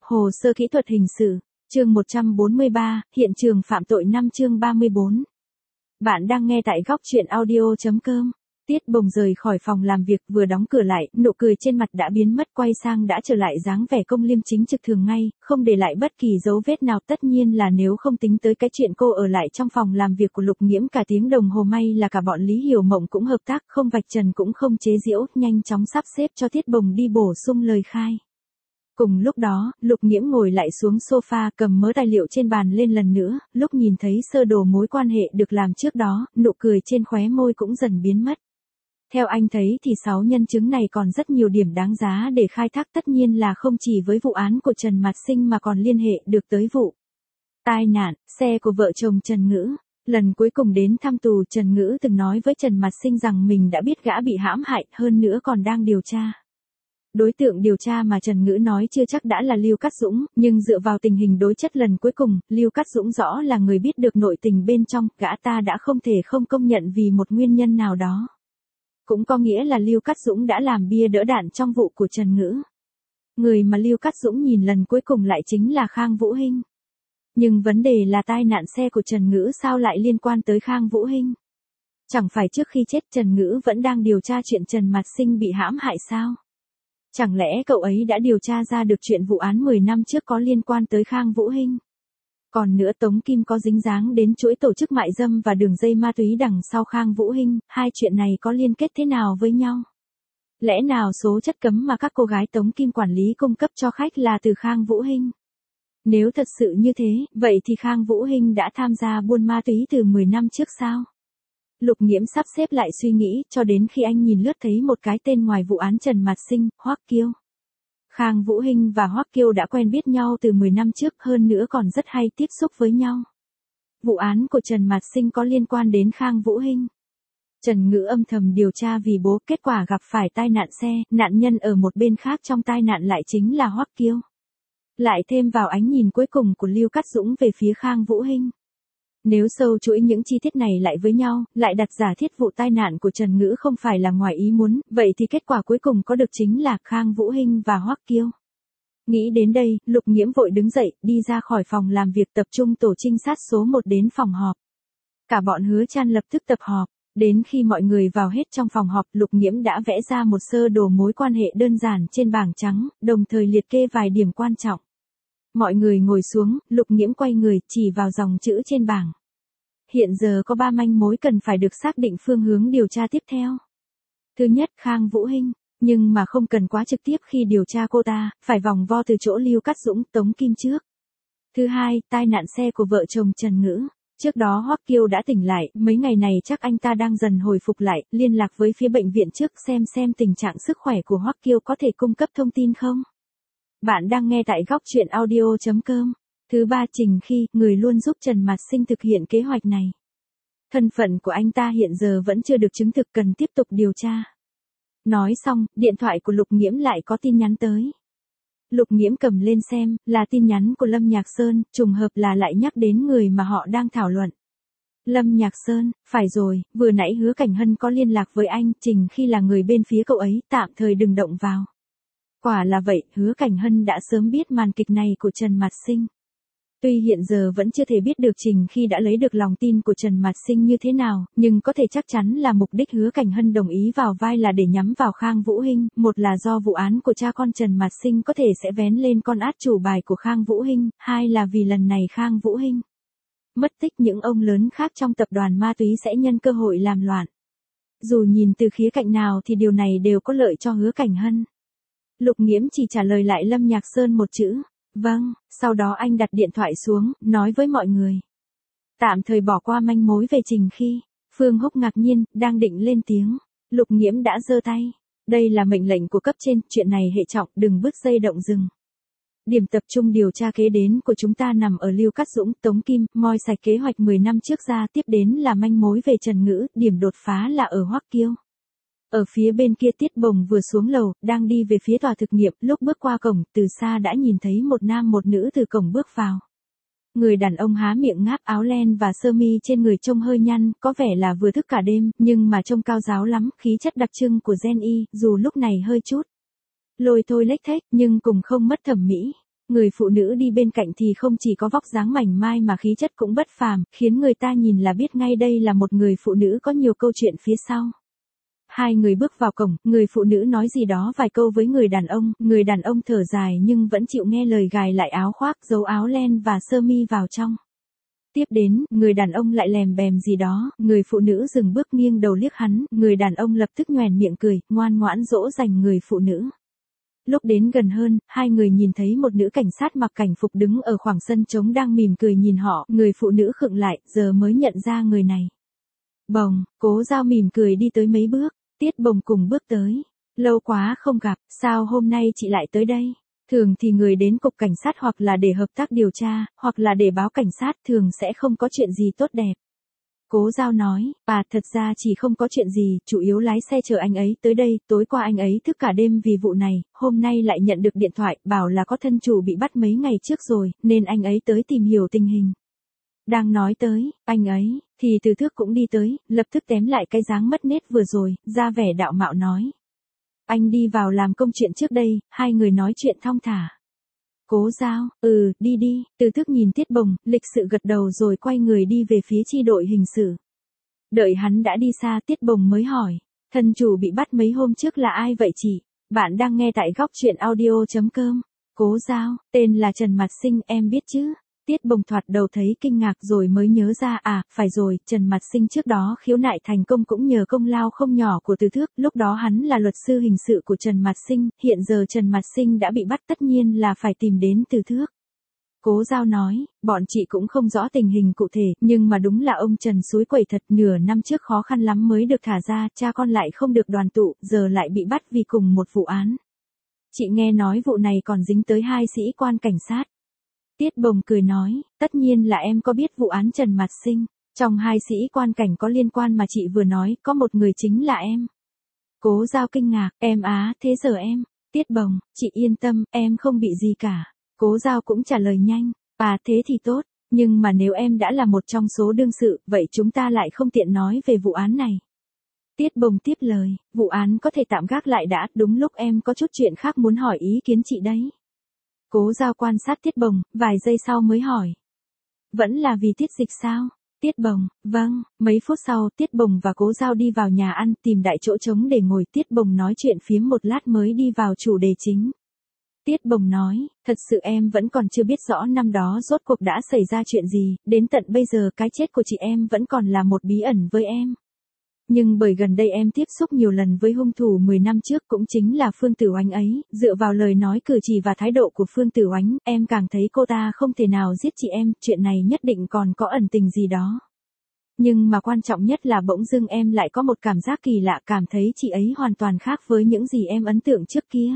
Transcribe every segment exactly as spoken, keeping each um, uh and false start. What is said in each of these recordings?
Hồ sơ kỹ thuật hình sự, chương một trăm bốn mươi ba, hiện trường phạm tội năm chương ba mươi bốn. Bạn đang nghe tại góc truyện audio chấm com. Tiết Bồng rời khỏi phòng làm việc vừa đóng cửa lại, nụ cười trên mặt đã biến mất, quay sang đã trở lại dáng vẻ công liêm chính trực thường ngay, không để lại bất kỳ dấu vết nào. Tất nhiên là nếu không tính tới cái chuyện cô ở lại trong phòng làm việc của Lục Nghiễm cả tiếng đồng hồ, may là cả bọn Lý Hiểu Mộng cũng hợp tác, không vạch trần cũng không chế giễu, nhanh chóng sắp xếp cho Tiết Bồng đi bổ sung lời khai. Cùng lúc đó, Lục Nghiễm ngồi lại xuống sofa, cầm mớ tài liệu trên bàn lên lần nữa, lúc nhìn thấy sơ đồ mối quan hệ được làm trước đó, nụ cười trên khóe môi cũng dần biến mất. Theo anh thấy thì sáu nhân chứng này còn rất nhiều điểm đáng giá để khai thác, tất nhiên là không chỉ với vụ án của Trần Mạt Sinh mà còn liên hệ được tới vụ tai nạn xe của vợ chồng Trần Ngữ. Lần cuối cùng đến thăm tù, Trần Ngữ từng nói với Trần Mạt Sinh rằng mình đã biết gã bị hãm hại, hơn nữa còn đang điều tra. Đối tượng điều tra mà Trần Ngữ nói chưa chắc đã là Lưu Cát Dũng, nhưng dựa vào tình hình đối chất lần cuối cùng, Lưu Cát Dũng rõ là người biết được nội tình bên trong, gã ta đã không thể không công nhận vì một nguyên nhân nào đó. Cũng có nghĩa là Lưu Cát Dũng đã làm bia đỡ đạn trong vụ của Trần Ngữ. Người mà Lưu Cát Dũng nhìn lần cuối cùng lại chính là Khang Vũ Hinh. Nhưng vấn đề là tai nạn xe của Trần Ngữ sao lại liên quan tới Khang Vũ Hinh? Chẳng phải trước khi chết Trần Ngữ vẫn đang điều tra chuyện Trần Mạt Sinh bị hãm hại sao? Chẳng lẽ cậu ấy đã điều tra ra được chuyện vụ án mười năm trước có liên quan tới Khang Vũ Hinh? Còn nữa, Tống Kim có dính dáng đến chuỗi tổ chức mại dâm và đường dây ma túy đằng sau Khang Vũ Hinh, hai chuyện này có liên kết thế nào với nhau? Lẽ nào số chất cấm mà các cô gái Tống Kim quản lý cung cấp cho khách là từ Khang Vũ Hinh? Nếu thật sự như thế, vậy thì Khang Vũ Hinh đã tham gia buôn ma túy từ mười năm trước sao? Lục Nghiễm sắp xếp lại suy nghĩ, cho đến khi anh nhìn lướt thấy một cái tên ngoài vụ án Trần Mạt Sinh, Hoắc Kiêu. Khang Vũ Hinh và Hoắc Kiêu đã quen biết nhau từ mười năm trước, hơn nữa còn rất hay tiếp xúc với nhau. Vụ án của Trần Mạt Sinh có liên quan đến Khang Vũ Hinh. Trần Ngữ âm thầm điều tra vì bố, kết quả gặp phải tai nạn xe, nạn nhân ở một bên khác trong tai nạn lại chính là Hoắc Kiêu. Lại thêm vào ánh nhìn cuối cùng của Lưu Cát Dũng về phía Khang Vũ Hinh. Nếu sâu chuỗi những chi tiết này lại với nhau, lại đặt giả thiết vụ tai nạn của Trần Ngữ không phải là ngoài ý muốn, vậy thì kết quả cuối cùng có được chính là Khang Vũ Hinh và Hoắc Kiêu. Nghĩ đến đây, Lục Nghiễm vội đứng dậy, đi ra khỏi phòng làm việc, tập trung tổ trinh sát số một đến phòng họp. Cả bọn Hứa Chan lập tức tập họp. Đến khi mọi người vào hết trong phòng họp, Lục Nghiễm đã vẽ ra một sơ đồ mối quan hệ đơn giản trên bảng trắng, đồng thời liệt kê vài điểm quan trọng. Mọi người ngồi xuống, Lục Nghiễm quay người, chỉ vào dòng chữ trên bảng. Hiện giờ có ba manh mối cần phải được xác định phương hướng điều tra tiếp theo. Thứ nhất, Khang Vũ Hinh, nhưng mà không cần quá trực tiếp khi điều tra cô ta, phải vòng vo từ chỗ Lưu Cát Dũng, Tống Kim trước. Thứ hai, tai nạn xe của vợ chồng Trần Ngữ. Trước đó Hoắc Kiêu đã tỉnh lại, mấy ngày này chắc anh ta đang dần hồi phục lại, liên lạc với phía bệnh viện trước xem xem tình trạng sức khỏe của Hoắc Kiêu có thể cung cấp thông tin không. Bạn đang nghe tại góc truyện audio chấm com. Thứ ba, Trình Khi, người luôn giúp Trần Mạt Sinh thực hiện kế hoạch này. Thân phận của anh ta hiện giờ vẫn chưa được chứng thực, cần tiếp tục điều tra. Nói xong, điện thoại của Lục Nghiễm lại có tin nhắn tới. Lục Nghiễm cầm lên xem, là tin nhắn của Lâm Nhạc Sơn, trùng hợp là lại nhắc đến người mà họ đang thảo luận. Lâm Nhạc Sơn, phải rồi, vừa nãy Hứa Cảnh Hân có liên lạc với anh, Trình Khi là người bên phía cậu ấy, tạm thời đừng động vào. Quả là vậy, Hứa Cảnh Hân đã sớm biết màn kịch này của Trần Mạt Sinh. Tuy hiện giờ vẫn chưa thể biết được Trình Khi đã lấy được lòng tin của Trần Mạt Sinh như thế nào, nhưng có thể chắc chắn là mục đích Hứa Cảnh Hân đồng ý vào vai là để nhắm vào Khang Vũ Hinh, một là do vụ án của cha con Trần Mạt Sinh có thể sẽ vén lên con át chủ bài của Khang Vũ Hinh, hai là vì lần này Khang Vũ Hinh mất tích, những ông lớn khác trong tập đoàn ma túy sẽ nhân cơ hội làm loạn. Dù nhìn từ khía cạnh nào thì điều này đều có lợi cho Hứa Cảnh Hân. Lục Nghiễm chỉ trả lời lại Lâm Nhạc Sơn một chữ. Vâng, sau đó anh đặt điện thoại xuống, nói với mọi người. Tạm thời bỏ qua manh mối về Trình Khi. Phương Húc ngạc nhiên, đang định lên tiếng. Lục Nghiễm đã giơ tay. Đây là mệnh lệnh của cấp trên, chuyện này hệ trọng, đừng bứt dây động rừng. Điểm tập trung điều tra kế đến của chúng ta nằm ở Lưu Cát Dũng, Tống Kim, moi sạch kế hoạch mười năm trước ra, tiếp đến là manh mối về Trần Ngữ, điểm đột phá là ở Hoắc Kiêu. Ở phía bên kia Tiết Bồng vừa xuống lầu, đang đi về phía tòa thực nghiệm, lúc bước qua cổng, từ xa đã nhìn thấy một nam một nữ từ cổng bước vào. Người đàn ông há miệng ngáp, áo len và sơ mi trên người trông hơi nhăn, có vẻ là vừa thức cả đêm, nhưng mà trông cao ráo lắm, khí chất đặc trưng của Gen Y, dù lúc này hơi chút lôi thôi lếch thếch, nhưng cùng không mất thẩm mỹ. Người phụ nữ đi bên cạnh thì không chỉ có vóc dáng mảnh mai mà khí chất cũng bất phàm, khiến người ta nhìn là biết ngay đây là một người phụ nữ có nhiều câu chuyện phía sau. Hai người bước vào cổng, người phụ nữ nói gì đó vài câu với người đàn ông, người đàn ông thở dài nhưng vẫn chịu nghe lời, gài lại áo khoác, giấu áo len và sơ mi vào trong. Tiếp đến, người đàn ông lại lèm bèm gì đó, người phụ nữ dừng bước nghiêng đầu liếc hắn, người đàn ông lập tức nhoẻn miệng cười, ngoan ngoãn dỗ dành người phụ nữ. Lúc đến gần hơn, hai người nhìn thấy một nữ cảnh sát mặc cảnh phục đứng ở khoảng sân trống đang mỉm cười nhìn họ, người phụ nữ khựng lại, giờ mới nhận ra người này. Bồng, Cố Dao mỉm cười đi tới mấy bước, Tiết Bồng cùng bước tới. Lâu quá không gặp, sao hôm nay chị lại tới đây? Thường thì người đến cục cảnh sát hoặc là để hợp tác điều tra, hoặc là để báo cảnh sát, thường sẽ không có chuyện gì tốt đẹp. Cố Dao nói, à thật ra chỉ không có chuyện gì, chủ yếu lái xe chờ anh ấy tới đây, tối qua anh ấy thức cả đêm vì vụ này, hôm nay lại nhận được điện thoại, bảo là có thân chủ bị bắt mấy ngày trước rồi, nên anh ấy tới tìm hiểu tình hình. Đang nói tới, anh ấy, thì Từ Thước cũng đi tới, lập tức tém lại cái dáng mất nết vừa rồi, ra vẻ đạo mạo nói. Anh đi vào làm công chuyện trước đây, hai người nói chuyện thong thả. Cố Dao, ừ, đi đi, Từ Thước nhìn Tiết Bồng, lịch sự gật đầu rồi quay người đi về phía chi đội hình sự. Đợi hắn đã đi xa, Tiết Bồng mới hỏi, thân chủ bị bắt mấy hôm trước là ai vậy chị? Bạn đang nghe tại góc truyện audio chấm com. Cố Dao, tên là Trần Mạt Sinh, em biết chứ? Tiết Bồng thoạt đầu thấy kinh ngạc rồi mới nhớ ra, à, phải rồi, Trần Mạt Sinh trước đó khiếu nại thành công cũng nhờ công lao không nhỏ của Từ Thước, lúc đó hắn là luật sư hình sự của Trần Mạt Sinh, hiện giờ Trần Mạt Sinh đã bị bắt tất nhiên là phải tìm đến Từ Thước. Cố Dao nói, bọn chị cũng không rõ tình hình cụ thể, nhưng mà đúng là ông Trần xúi quẩy thật, nửa năm trước khó khăn lắm mới được thả ra, cha con lại không được đoàn tụ, giờ lại bị bắt vì cùng một vụ án. Chị nghe nói vụ này còn dính tới hai sĩ quan cảnh sát. Tiết Bồng cười nói, tất nhiên là em có biết vụ án Trần Mạt Sinh, trong hai sĩ quan cảnh có liên quan mà chị vừa nói, có một người chính là em. Cố Dao kinh ngạc, em á, thế giờ em, Tiết Bồng, chị yên tâm, em không bị gì cả. Cố Dao cũng trả lời nhanh, à thế thì tốt, nhưng mà nếu em đã là một trong số đương sự, vậy chúng ta lại không tiện nói về vụ án này. Tiết Bồng tiếp lời, vụ án có thể tạm gác lại đã, đúng lúc em có chút chuyện khác muốn hỏi ý kiến chị đấy. Cố Dao quan sát Tiết Bồng, vài giây sau mới hỏi. Vẫn là vì tiết dịch sao? Tiết Bồng, vâng, mấy phút sau, Tiết Bồng và Cố Dao đi vào nhà ăn, tìm đại chỗ trống để ngồi, Tiết Bồng nói chuyện phiếm một lát mới đi vào chủ đề chính. Tiết Bồng nói, thật sự em vẫn còn chưa biết rõ năm đó rốt cuộc đã xảy ra chuyện gì, đến tận bây giờ cái chết của chị em vẫn còn là một bí ẩn với em. Nhưng bởi gần đây em tiếp xúc nhiều lần với hung thủ mười năm trước cũng chính là Phương Tử Oánh ấy, dựa vào lời nói cử chỉ và thái độ của Phương Tử Oánh, em càng thấy cô ta không thể nào giết chị em, chuyện này nhất định còn có ẩn tình gì đó. Nhưng mà quan trọng nhất là bỗng dưng em lại có một cảm giác kỳ lạ, cảm thấy chị ấy hoàn toàn khác với những gì em ấn tượng trước kia.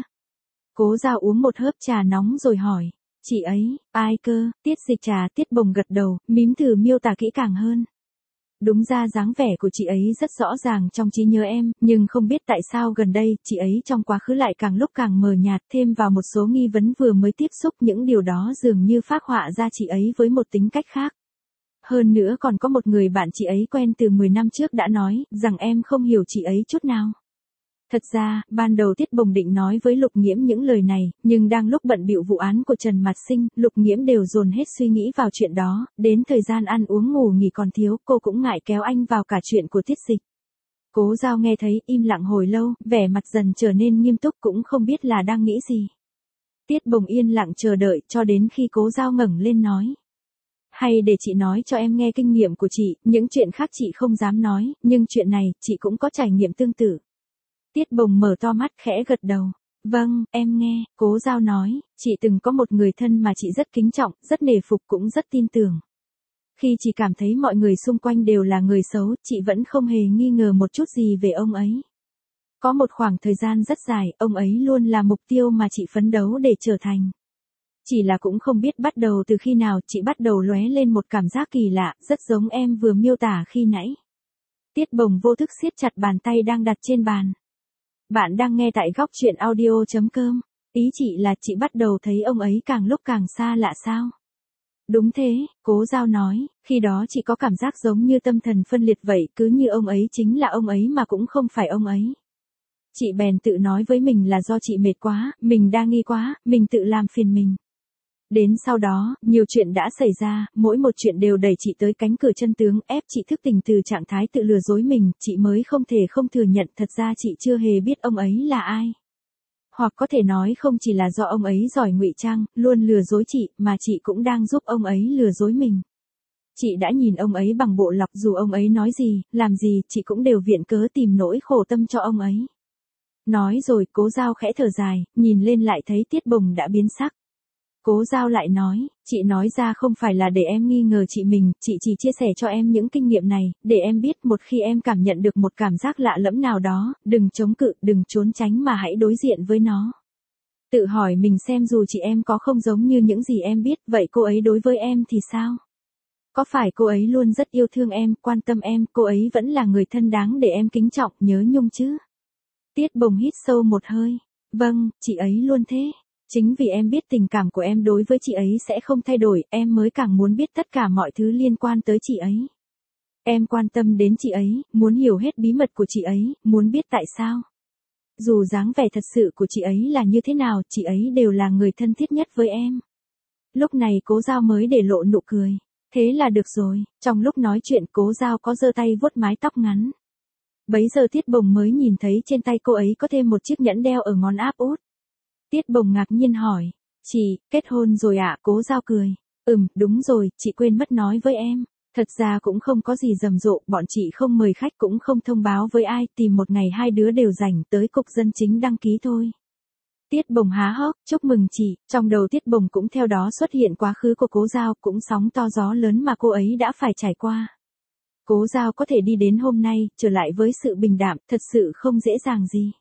Cố Dao uống một hớp trà nóng rồi hỏi, chị ấy, ai cơ? Tiết Dịch trà. Tiết Bồng gật đầu, mím thử miêu tả kỹ càng hơn. Đúng ra dáng vẻ của chị ấy rất rõ ràng trong trí nhớ em, nhưng không biết tại sao gần đây, chị ấy trong quá khứ lại càng lúc càng mờ nhạt, thêm vào một số nghi vấn vừa mới tiếp xúc, những điều đó dường như phác họa ra chị ấy với một tính cách khác. Hơn nữa còn có một người bạn chị ấy quen từ mười năm trước đã nói, rằng em không hiểu chị ấy chút nào. Thật ra, ban đầu Tiết Bồng định nói với Lục Nghiễm những lời này, nhưng đang lúc bận bịu vụ án của Trần Mạt Sinh, Lục Nghiễm đều dồn hết suy nghĩ vào chuyện đó, đến thời gian ăn uống ngủ nghỉ còn thiếu, cô cũng ngại kéo anh vào cả chuyện của Tiết Dịch. Cố Dao nghe thấy, im lặng hồi lâu, vẻ mặt dần trở nên nghiêm túc, cũng không biết là đang nghĩ gì. Tiết Bồng yên lặng chờ đợi, cho đến khi Cố Dao ngẩng lên nói. Hay để chị nói cho em nghe kinh nghiệm của chị, những chuyện khác chị không dám nói, nhưng chuyện này, chị cũng có trải nghiệm tương tự. Tiết Bồng mở to mắt khẽ gật đầu. Vâng, em nghe, Cố Dao nói, chị từng có một người thân mà chị rất kính trọng, rất nể phục cũng rất tin tưởng. Khi chị cảm thấy mọi người xung quanh đều là người xấu, chị vẫn không hề nghi ngờ một chút gì về ông ấy. Có một khoảng thời gian rất dài, ông ấy luôn là mục tiêu mà chị phấn đấu để trở thành. Chỉ là cũng không biết bắt đầu từ khi nào chị bắt đầu lóe lên một cảm giác kỳ lạ, rất giống em vừa miêu tả khi nãy. Tiết Bồng vô thức siết chặt bàn tay đang đặt trên bàn. Bạn đang nghe tại góc truyện audio chấm com. Ý chị là chị bắt đầu thấy ông ấy càng lúc càng xa lạ sao? Đúng thế, Cố Dao nói, khi đó chị có cảm giác giống như tâm thần phân liệt vậy, cứ như ông ấy chính là ông ấy mà cũng không phải ông ấy. Chị bèn tự nói với mình là do chị mệt quá, mình đa nghi quá, mình tự làm phiền mình. Đến sau đó, nhiều chuyện đã xảy ra, mỗi một chuyện đều đẩy chị tới cánh cửa chân tướng, ép chị thức tỉnh từ trạng thái tự lừa dối mình, chị mới không thể không thừa nhận thật ra chị chưa hề biết ông ấy là ai. Hoặc có thể nói không chỉ là do ông ấy giỏi ngụy trang, luôn lừa dối chị, mà chị cũng đang giúp ông ấy lừa dối mình. Chị đã nhìn ông ấy bằng bộ lọc, dù ông ấy nói gì, làm gì, chị cũng đều viện cớ tìm nỗi khổ tâm cho ông ấy. Nói rồi, Cố Giao khẽ thở dài, nhìn lên lại thấy Tiết Bồng đã biến sắc. Cố Giao lại nói, chị nói ra không phải là để em nghi ngờ chị mình, chị chỉ chia sẻ cho em những kinh nghiệm này, để em biết một khi em cảm nhận được một cảm giác lạ lẫm nào đó, đừng chống cự, đừng trốn tránh mà hãy đối diện với nó. Tự hỏi mình xem dù chị em có không giống như những gì em biết, vậy cô ấy đối với em thì sao? Có phải cô ấy luôn rất yêu thương em, quan tâm em, cô ấy vẫn là người thân đáng để em kính trọng, nhớ nhung chứ? Tiết Bồng hít sâu một hơi. Vâng, chị ấy luôn thế. Chính vì em biết tình cảm của em đối với chị ấy sẽ không thay đổi, em mới càng muốn biết tất cả mọi thứ liên quan tới chị ấy. Em quan tâm đến chị ấy, muốn hiểu hết bí mật của chị ấy, muốn biết tại sao. Dù dáng vẻ thật sự của chị ấy là như thế nào, chị ấy đều là người thân thiết nhất với em. Lúc này Cố Giao mới để lộ nụ cười. Thế là được rồi, trong lúc nói chuyện Cố Giao có giơ tay vuốt mái tóc ngắn. Bấy giờ Tiết Bồng mới nhìn thấy trên tay cô ấy có thêm một chiếc nhẫn đeo ở ngón áp út. Tiết Bồng ngạc nhiên hỏi, chị, kết hôn rồi ạ? À? Cố Giao cười, ừm, đúng rồi, chị quên mất nói với em. Thật ra cũng không có gì rầm rộ, bọn chị không mời khách cũng không thông báo với ai, tìm một ngày hai đứa đều rảnh tới cục dân chính đăng ký thôi. Tiết Bồng há hốc, chúc mừng chị, trong đầu Tiết Bồng cũng theo đó xuất hiện quá khứ của Cố Giao, cũng sóng to gió lớn mà cô ấy đã phải trải qua. Cố Giao có thể đi đến hôm nay, trở lại với sự bình đạm, thật sự không dễ dàng gì.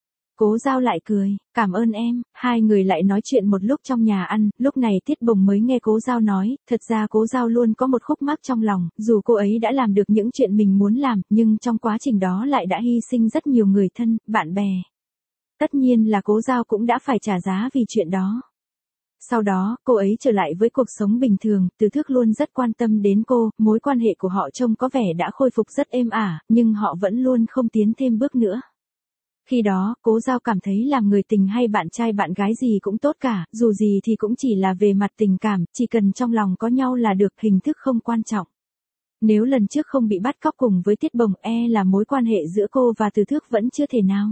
Cố Giao lại cười, cảm ơn em, hai người lại nói chuyện một lúc trong nhà ăn, lúc này Tiết Bồng mới nghe Cố Giao nói, thật ra Cố Giao luôn có một khúc mắc trong lòng, dù cô ấy đã làm được những chuyện mình muốn làm, nhưng trong quá trình đó lại đã hy sinh rất nhiều người thân, bạn bè. Tất nhiên là Cố Giao cũng đã phải trả giá vì chuyện đó. Sau đó, cô ấy trở lại với cuộc sống bình thường, Từ Thước luôn rất quan tâm đến cô, mối quan hệ của họ trông có vẻ đã khôi phục rất êm ả, nhưng họ vẫn luôn không tiến thêm bước nữa. Khi đó, Cố Giao cảm thấy làm người tình hay bạn trai bạn gái gì cũng tốt cả, dù gì thì cũng chỉ là về mặt tình cảm, chỉ cần trong lòng có nhau là được, hình thức không quan trọng. Nếu lần trước không bị bắt cóc cùng với Tiết Bồng, e là mối quan hệ giữa cô và Từ Thước vẫn chưa thể nào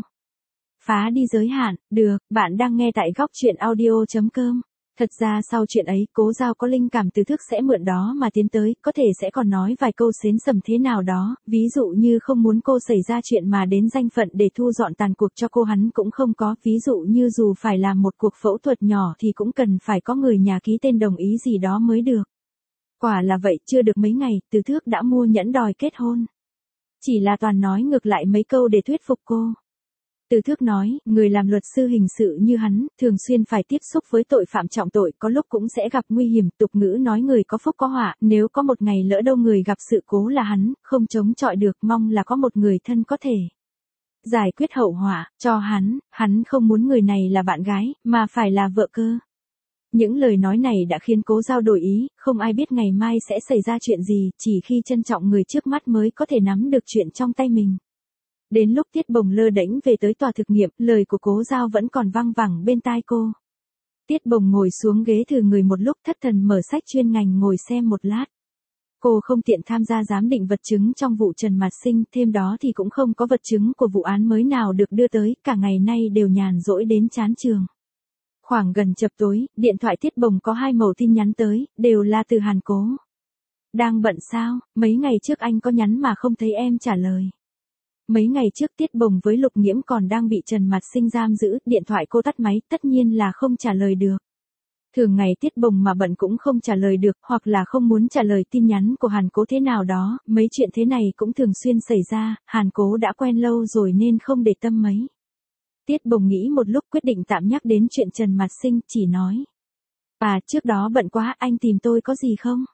phá đi giới hạn. Được, bạn đang nghe tại góc truyện audio chấm com. Thật ra sau chuyện ấy, Cố Giao có linh cảm Từ Thước sẽ mượn đó mà tiến tới, có thể sẽ còn nói vài câu xến sầm thế nào đó, ví dụ như không muốn cô xảy ra chuyện mà đến danh phận để thu dọn tàn cuộc cho cô hắn cũng không có, ví dụ như dù phải làm một cuộc phẫu thuật nhỏ thì cũng cần phải có người nhà ký tên đồng ý gì đó mới được. Quả là vậy, chưa được mấy ngày, Từ Thước đã mua nhẫn đòi kết hôn. Chỉ là toàn nói ngược lại mấy câu để thuyết phục cô. Từ Thước nói, người làm luật sư hình sự như hắn, thường xuyên phải tiếp xúc với tội phạm trọng tội, có lúc cũng sẽ gặp nguy hiểm, tục ngữ nói người có phúc có họa, nếu có một ngày lỡ đâu người gặp sự cố là hắn, không chống chọi được, mong là có một người thân có thể giải quyết hậu họa cho hắn, hắn không muốn người này là bạn gái, mà phải là vợ cơ. Những lời nói này đã khiến Cố Giao đổi ý, không ai biết ngày mai sẽ xảy ra chuyện gì, chỉ khi trân trọng người trước mắt mới có thể nắm được chuyện trong tay mình. Đến lúc Tiết Bồng lơ đễnh về tới tòa thực nghiệm, lời của Cố Giao vẫn còn văng vẳng bên tai cô. Tiết Bồng ngồi xuống ghế thử người một lúc, thất thần mở sách chuyên ngành ngồi xem một lát. Cô không tiện tham gia giám định vật chứng trong vụ Trần Mạt Sinh, thêm đó thì cũng không có vật chứng của vụ án mới nào được đưa tới, cả ngày nay đều nhàn rỗi đến chán trường. Khoảng gần chập tối, điện thoại Tiết Bồng có hai mẩu tin nhắn tới, đều là từ Hàn Cố. Đang bận sao, mấy ngày trước anh có nhắn mà không thấy em trả lời. Mấy ngày trước Tiết Bồng với Lục Nghiễm còn đang bị Trần Mạt Sinh giam giữ, điện thoại cô tắt máy, tất nhiên là không trả lời được. Thường ngày Tiết Bồng mà bận cũng không trả lời được, hoặc là không muốn trả lời tin nhắn của Hàn Cố thế nào đó, mấy chuyện thế này cũng thường xuyên xảy ra, Hàn Cố đã quen lâu rồi nên không để tâm mấy. Tiết Bồng nghĩ một lúc quyết định tạm nhắc đến chuyện Trần Mạt Sinh, chỉ nói. À, trước đó bận quá, anh tìm tôi có gì không?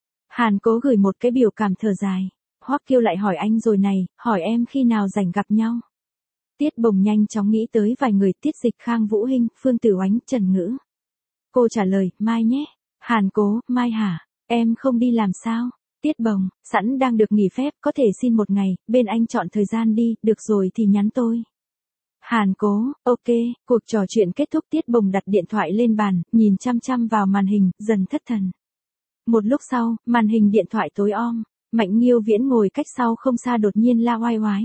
Hàn Cố gửi một cái biểu cảm thở dài. Hoắc Kiêu lại hỏi anh rồi này, hỏi em khi nào rảnh gặp nhau. Tiết Bồng nhanh chóng nghĩ tới vài người, Tiết Dịch, Khang Vũ Hinh, Phương Tử Oánh, Trần Ngữ. Cô trả lời, mai nhé. Hàn Cố, mai hả? Em không đi làm sao? Tiết Bồng, sẵn đang được nghỉ phép, có thể xin một ngày, bên anh chọn thời gian đi, được rồi thì nhắn tôi. Hàn Cố, ok, cuộc trò chuyện kết thúc Tiết Bồng đặt điện thoại lên bàn, nhìn chăm chăm vào màn hình, dần thất thần. Một lúc sau, màn hình điện thoại tối om, Mạnh Nghiêu Viễn ngồi cách sau không xa đột nhiên la oai oái.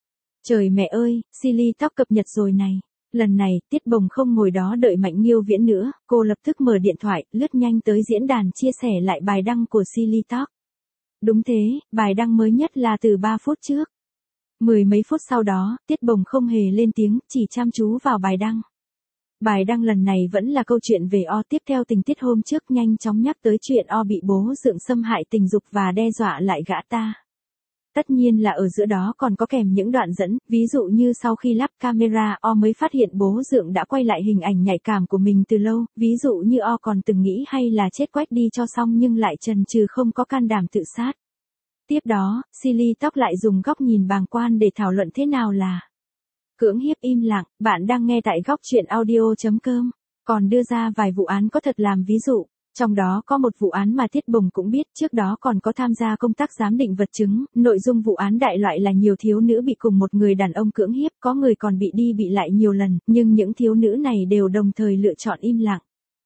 Trời mẹ ơi, Silly Talk cập nhật rồi này. Lần này, Tiết Bồng không ngồi đó đợi Mạnh Nghiêu Viễn nữa, cô lập tức mở điện thoại, lướt nhanh tới diễn đàn chia sẻ lại bài đăng của Silly Talk. Đúng thế, bài đăng mới nhất là từ ba phút trước. Mười mấy phút sau đó, Tiết Bồng không hề lên tiếng, chỉ chăm chú vào bài đăng. Bài đăng lần này vẫn là câu chuyện về O, tiếp theo tình tiết hôm trước nhanh chóng nhắc tới chuyện O bị bố dượng xâm hại tình dục và đe dọa lại gã ta. Tất nhiên là ở giữa đó còn có kèm những đoạn dẫn, ví dụ như sau khi lắp camera O mới phát hiện bố dượng đã quay lại hình ảnh nhạy cảm của mình từ lâu, ví dụ như O còn từng nghĩ hay là chết quách đi cho xong nhưng lại chần chừ không có can đảm tự sát. Tiếp đó, Silly Talk lại dùng góc nhìn bàng quan để thảo luận thế nào là cưỡng hiếp im lặng. Bạn đang nghe tại góc truyện audio chấm com, còn đưa ra vài vụ án có thật làm ví dụ. Trong đó có một vụ án mà Tiết Bồng cũng biết, trước đó còn có tham gia công tác giám định vật chứng, nội dung vụ án đại loại là nhiều thiếu nữ bị cùng một người đàn ông cưỡng hiếp, có người còn bị đi bị lại nhiều lần, nhưng những thiếu nữ này đều đồng thời lựa chọn im lặng.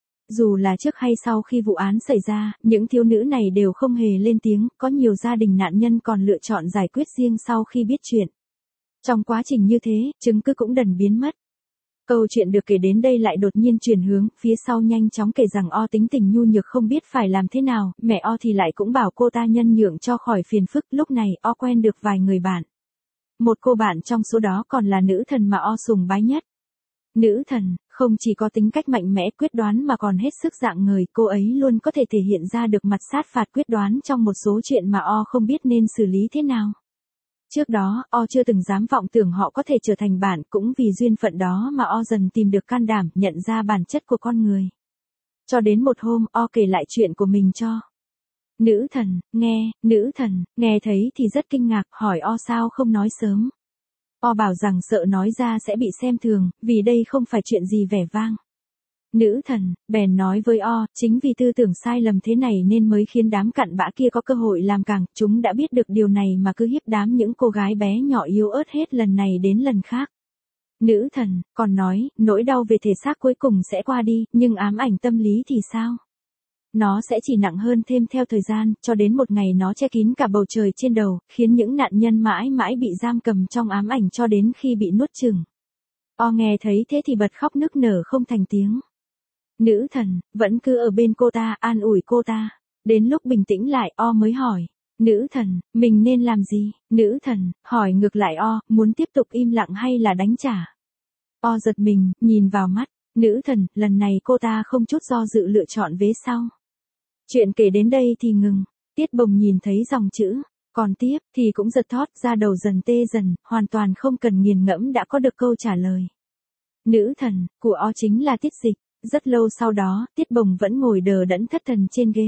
Dù là trước hay sau khi vụ án xảy ra, những thiếu nữ này đều không hề lên tiếng, có nhiều gia đình nạn nhân còn lựa chọn giải quyết riêng sau khi biết chuyện. Trong quá trình như thế, chứng cứ cũng dần biến mất. Câu chuyện được kể đến đây lại đột nhiên chuyển hướng, phía sau nhanh chóng kể rằng O tính tình nhu nhược không biết phải làm thế nào, mẹ O thì lại cũng bảo cô ta nhân nhượng cho khỏi phiền phức, lúc này O quen được vài người bạn. Một cô bạn trong số đó còn là nữ thần mà O sùng bái nhất. Nữ thần, không chỉ có tính cách mạnh mẽ quyết đoán mà còn hết sức dạng người, cô ấy luôn có thể thể hiện ra được mặt sát phạt quyết đoán trong một số chuyện mà O không biết nên xử lý thế nào. Trước đó, O chưa từng dám vọng tưởng họ có thể trở thành bạn, cũng vì duyên phận đó mà O dần tìm được can đảm, nhận ra bản chất của con người. Cho đến một hôm, O kể lại chuyện của mình cho nữ thần, nghe, nữ thần, nghe thấy thì rất kinh ngạc, hỏi O sao không nói sớm. O bảo rằng sợ nói ra sẽ bị xem thường, vì đây không phải chuyện gì vẻ vang. Nữ thần, bèn nói với O, chính vì tư tưởng sai lầm thế này nên mới khiến đám cặn bã kia có cơ hội làm càng, chúng đã biết được điều này mà cứ hiếp đám những cô gái bé nhỏ yếu ớt hết lần này đến lần khác. Nữ thần, còn nói, nỗi đau về thể xác cuối cùng sẽ qua đi, nhưng ám ảnh tâm lý thì sao? Nó sẽ chỉ nặng hơn thêm theo thời gian, cho đến một ngày nó che kín cả bầu trời trên đầu, khiến những nạn nhân mãi mãi bị giam cầm trong ám ảnh cho đến khi bị nuốt chửng. O nghe thấy thế thì bật khóc nức nở không thành tiếng. Nữ thần, vẫn cứ ở bên cô ta, an ủi cô ta. Đến lúc bình tĩnh lại, O mới hỏi. Nữ thần, mình nên làm gì? Nữ thần, hỏi ngược lại O, muốn tiếp tục im lặng hay là đánh trả? O giật mình, nhìn vào mắt. Nữ thần, lần này cô ta không chút do dự lựa chọn vế sau. Chuyện kể đến đây thì ngừng. Tiết Bồng nhìn thấy dòng chữ. Còn tiếp, thì cũng giật thót ra đầu dần tê dần, hoàn toàn không cần nghiền ngẫm đã có được câu trả lời. Nữ thần, của O chính là Tiết Dịch. Rất lâu sau đó, Tiết Bồng vẫn ngồi đờ đẫn thất thần trên ghế.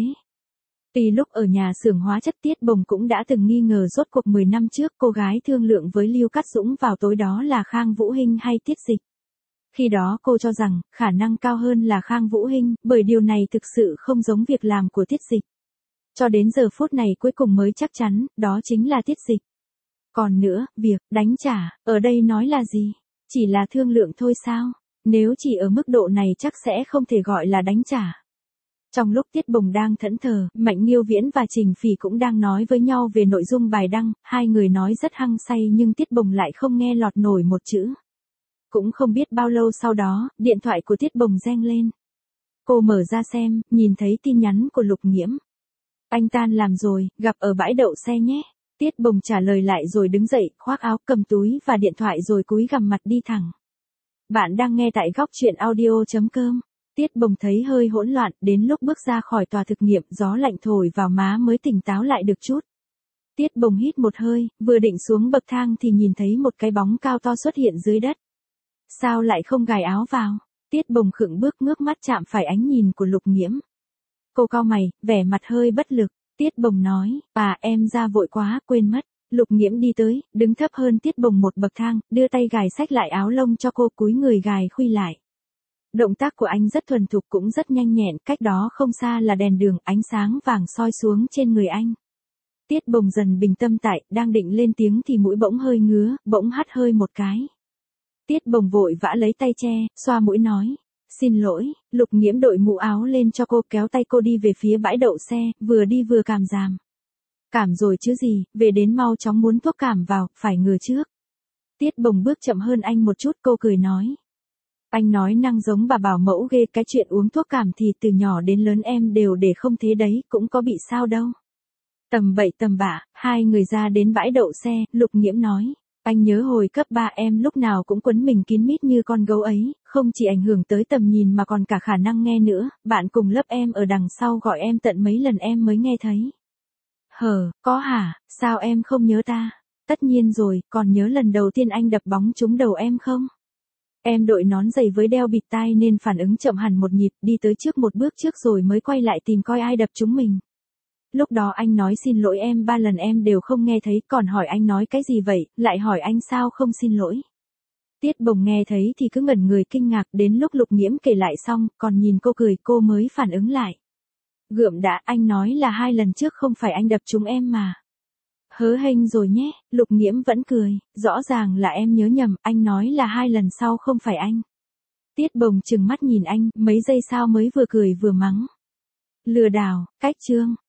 Tuy lúc ở nhà xưởng hóa chất Tiết Bồng cũng đã từng nghi ngờ rốt cuộc mười năm trước cô gái thương lượng với Lưu Cát Dũng vào tối đó là Khang Vũ Hinh hay Tiết Dịch. Khi đó cô cho rằng, khả năng cao hơn là Khang Vũ Hinh, bởi điều này thực sự không giống việc làm của Tiết Dịch. Cho đến giờ phút này cuối cùng mới chắc chắn, đó chính là Tiết Dịch. Còn nữa, việc đánh trả, ở đây nói là gì? Chỉ là thương lượng thôi sao? Nếu chỉ ở mức độ này chắc sẽ không thể gọi là đánh trả. Trong lúc Tiết Bồng đang thẫn thờ, Mạnh Nghiêu Viễn và Trình Phỉ cũng đang nói với nhau về nội dung bài đăng, hai người nói rất hăng say nhưng Tiết Bồng lại không nghe lọt nổi một chữ. Cũng không biết bao lâu sau đó, điện thoại của Tiết Bồng reng lên. Cô mở ra xem, nhìn thấy tin nhắn của Lục Nghiễm. Anh tan làm rồi, gặp ở bãi đậu xe nhé. Tiết Bồng trả lời lại rồi đứng dậy, khoác áo, cầm túi và điện thoại rồi cúi gằm mặt đi thẳng. Bạn đang nghe tại góc truyện audio chấm com. Tiết Bồng thấy hơi hỗn loạn, đến lúc bước ra khỏi tòa thực nghiệm, gió lạnh thổi vào má mới tỉnh táo lại được chút. Tiết Bồng hít một hơi, vừa định xuống bậc thang thì nhìn thấy một cái bóng cao to xuất hiện dưới đất. Sao lại không gài áo vào? Tiết Bồng khựng bước ngước mắt chạm phải ánh nhìn của Lục Nghiễm. Cô cau mày, vẻ mặt hơi bất lực. Tiết Bồng nói, bà em ra vội quá, quên mất. Lục Nghiễm đi tới, đứng thấp hơn Tiết Bồng một bậc thang, đưa tay gài xách lại áo lông cho cô, cúi người gài khuy lại. Động tác của anh rất thuần thục cũng rất nhanh nhẹn, cách đó không xa là đèn đường, ánh sáng vàng soi xuống trên người anh. Tiết Bồng dần bình tâm tại, đang định lên tiếng thì mũi bỗng hơi ngứa, bỗng hắt hơi một cái. Tiết Bồng vội vã lấy tay che, xoa mũi nói. Xin lỗi, Lục Nghiễm đội mũ áo lên cho cô, kéo tay cô đi về phía bãi đậu xe, vừa đi vừa cảm giảm. Cảm rồi chứ gì, về đến mau chóng muốn thuốc cảm vào, phải ngừa trước. Tiết Bồng bước chậm hơn anh một chút, cô cười nói. Anh nói năng giống bà bảo mẫu ghê, cái chuyện uống thuốc cảm thì từ nhỏ đến lớn em đều để không thế đấy, cũng có bị sao đâu. Tầm bậy tầm bạ, hai người ra đến bãi đậu xe, Lục Nghiễm nói. Anh nhớ hồi cấp ba em lúc nào cũng quấn mình kín mít như con gấu ấy, không chỉ ảnh hưởng tới tầm nhìn mà còn cả khả năng nghe nữa, bạn cùng lớp em ở đằng sau gọi em tận mấy lần em mới nghe thấy. Hờ, có hả, sao em không nhớ ta? Tất nhiên rồi, còn nhớ lần đầu tiên anh đập bóng trúng đầu em không? Em đội nón giày với đeo bịt tai nên phản ứng chậm hẳn một nhịp, đi tới trước một bước trước rồi mới quay lại tìm coi ai đập trúng mình. Lúc đó anh nói xin lỗi em ba lần em đều không nghe thấy, còn hỏi anh nói cái gì vậy, lại hỏi anh sao không xin lỗi. Tiết Bồng nghe thấy thì cứ ngẩn người kinh ngạc, đến lúc Lục Nghiễm kể lại xong, còn nhìn cô cười, cô mới phản ứng lại. Gượm đã, anh nói là hai lần trước không phải anh đập trúng em mà. Hớ hênh rồi nhé, Lục Nghiễm vẫn cười, rõ ràng là em nhớ nhầm, anh nói là hai lần sau không phải anh. Tiết Bồng trừng mắt nhìn anh, mấy giây sau mới vừa cười vừa mắng. Lừa đảo, cách chương.